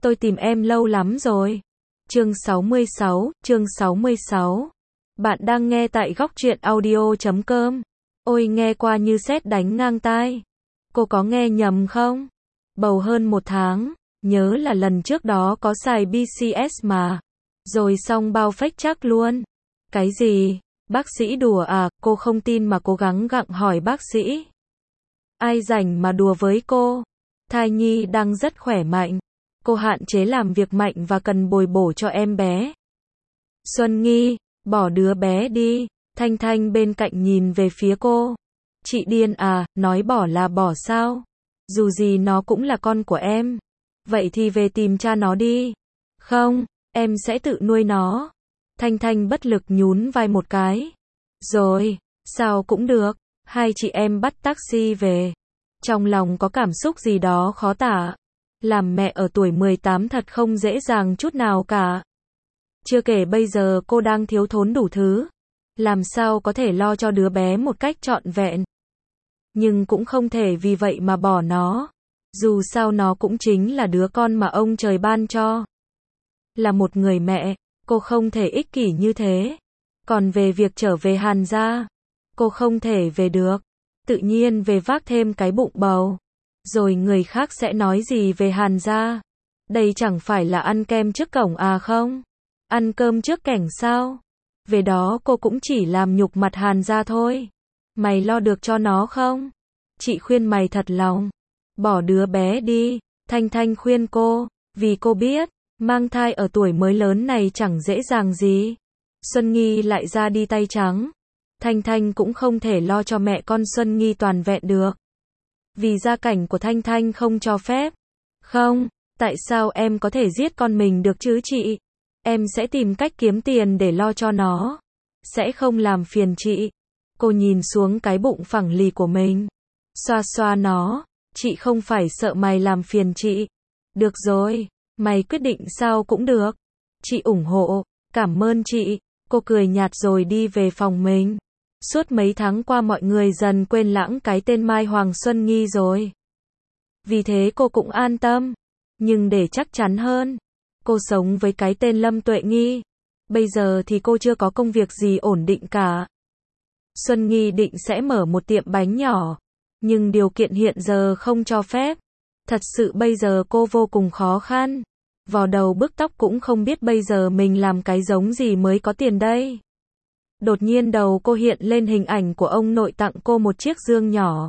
tôi tìm em lâu lắm rồi. Chương 66. Bạn đang nghe tại góc truyện audio.com. Ôi nghe qua như sét đánh ngang tai. Cô có nghe nhầm không? Bầu hơn 1 tháng, nhớ là lần trước đó có xài BCS mà. Rồi xong bao fake chắc luôn. Cái gì? Bác sĩ đùa à? Cô không tin mà cố gắng gặng hỏi bác sĩ. Ai rảnh mà đùa với cô? Thai nhi đang rất khỏe mạnh. Cô hạn chế làm việc mạnh và cần bồi bổ cho em bé. Xuân Nghi, bỏ đứa bé đi. Thanh Thanh bên cạnh nhìn về phía cô. Chị điên à, nói bỏ là bỏ sao? Dù gì nó cũng là con của em. Vậy thì về tìm cha nó đi. Không, em sẽ tự nuôi nó. Thanh Thanh bất lực nhún vai một cái. Rồi, sao cũng được. Hai chị em bắt taxi về. Trong lòng có cảm xúc gì đó khó tả. Làm mẹ ở tuổi 18 thật không dễ dàng chút nào cả. Chưa kể bây giờ cô đang thiếu thốn đủ thứ. Làm sao có thể lo cho đứa bé một cách trọn vẹn. Nhưng cũng không thể vì vậy mà bỏ nó. Dù sao nó cũng chính là đứa con mà ông trời ban cho. Là một người mẹ, cô không thể ích kỷ như thế. Còn về việc trở về Hàn gia, cô không thể về được. Tự nhiên về vác thêm cái bụng bầu. Rồi người khác sẽ nói gì về Hàn gia? Đây chẳng phải là ăn kem trước cổng à không? Ăn cơm trước cảnh sao? Về đó cô cũng chỉ làm nhục mặt Hàn gia thôi. Mày lo được cho nó không? Chị khuyên mày thật lòng. Bỏ đứa bé đi. Thanh Thanh khuyên cô. Vì cô biết, mang thai ở tuổi mới lớn này chẳng dễ dàng gì. Xuân Nghi lại ra đi tay trắng. Thanh Thanh cũng không thể lo cho mẹ con Xuân Nghi toàn vẹn được. Vì gia cảnh của Thanh Thanh không cho phép. Không, tại sao em có thể giết con mình được chứ chị? Em sẽ tìm cách kiếm tiền để lo cho nó. Sẽ không làm phiền chị. Cô nhìn xuống cái bụng phẳng lì của mình. Xoa xoa nó. Chị không phải sợ mày làm phiền chị. Được rồi, mày quyết định sao cũng được. Chị ủng hộ. Cảm ơn chị. Cô cười nhạt rồi đi về phòng mình. Suốt mấy tháng qua mọi người dần quên lãng cái tên Mai Hoàng Xuân Nghi rồi. Vì thế cô cũng an tâm. Nhưng để chắc chắn hơn, cô sống với cái tên Lâm Tuệ Nghi. Bây giờ thì cô chưa có công việc gì ổn định cả. Xuân Nghi định sẽ mở một tiệm bánh nhỏ. Nhưng điều kiện hiện giờ không cho phép. Thật sự bây giờ cô vô cùng khó khăn. Vò đầu bứt tóc cũng không biết bây giờ mình làm cái giống gì mới có tiền đây. Đột nhiên đầu cô hiện lên hình ảnh của ông nội tặng cô một chiếc dương nhỏ.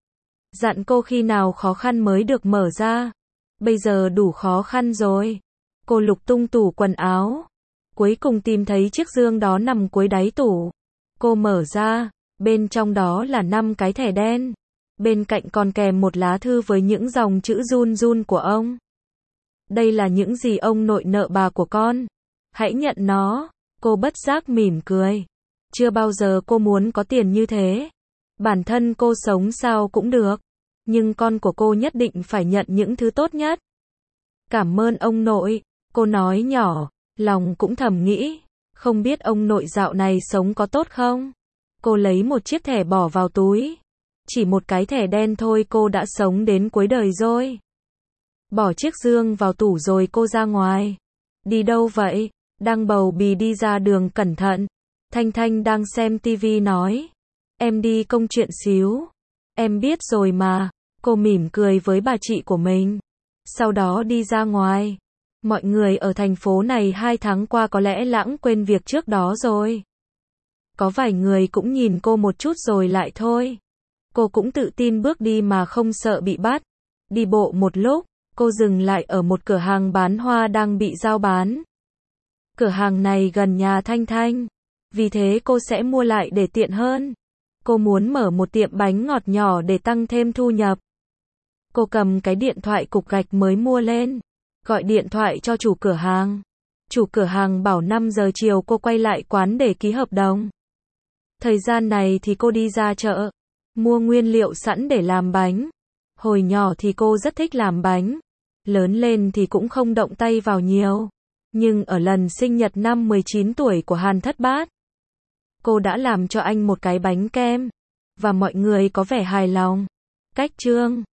Dặn cô khi nào khó khăn mới được mở ra. Bây giờ đủ khó khăn rồi. Cô lục tung tủ quần áo. Cuối cùng tìm thấy chiếc dương đó nằm cuối đáy tủ. Cô mở ra, bên trong đó là 5 cái thẻ đen. Bên cạnh còn kèm một lá thư với những dòng chữ run run của ông. Đây là những gì ông nội nợ bà của con. Hãy nhận nó. Cô bất giác mỉm cười. Chưa bao giờ cô muốn có tiền như thế. Bản thân cô sống sao cũng được. Nhưng con của cô nhất định phải nhận những thứ tốt nhất. Cảm ơn ông nội. Cô nói nhỏ. Lòng cũng thầm nghĩ. Không biết ông nội dạo này sống có tốt không? Cô lấy một chiếc thẻ bỏ vào túi. Chỉ một cái thẻ đen thôi cô đã sống đến cuối đời rồi. Bỏ chiếc dương vào tủ rồi cô ra ngoài. Đi đâu vậy? Đang bầu bì đi ra đường cẩn thận. Thanh Thanh đang xem tivi nói. Em đi công chuyện xíu. Em biết rồi mà. Cô mỉm cười với bà chị của mình. Sau đó đi ra ngoài. Mọi người ở thành phố này 2 tháng qua có lẽ lãng quên việc trước đó rồi. Có vài người cũng nhìn cô một chút rồi lại thôi. Cô cũng tự tin bước đi mà không sợ bị bắt. Đi bộ một lúc, cô dừng lại ở một cửa hàng bán hoa đang bị giao bán. Cửa hàng này gần nhà Thanh Thanh. Vì thế cô sẽ mua lại để tiện hơn. Cô muốn mở một tiệm bánh ngọt nhỏ để tăng thêm thu nhập. Cô cầm cái điện thoại cục gạch mới mua lên. Gọi điện thoại cho chủ cửa hàng. Chủ cửa hàng bảo 5 giờ chiều cô quay lại quán để ký hợp đồng. Thời gian này thì cô đi ra chợ. Mua nguyên liệu sẵn để làm bánh. Hồi nhỏ thì cô rất thích làm bánh. Lớn lên thì cũng không động tay vào nhiều. Nhưng ở lần sinh nhật năm 19 tuổi của Hàn Thất Bát, cô đã làm cho anh một cái bánh kem. Và mọi người có vẻ hài lòng. Cách chương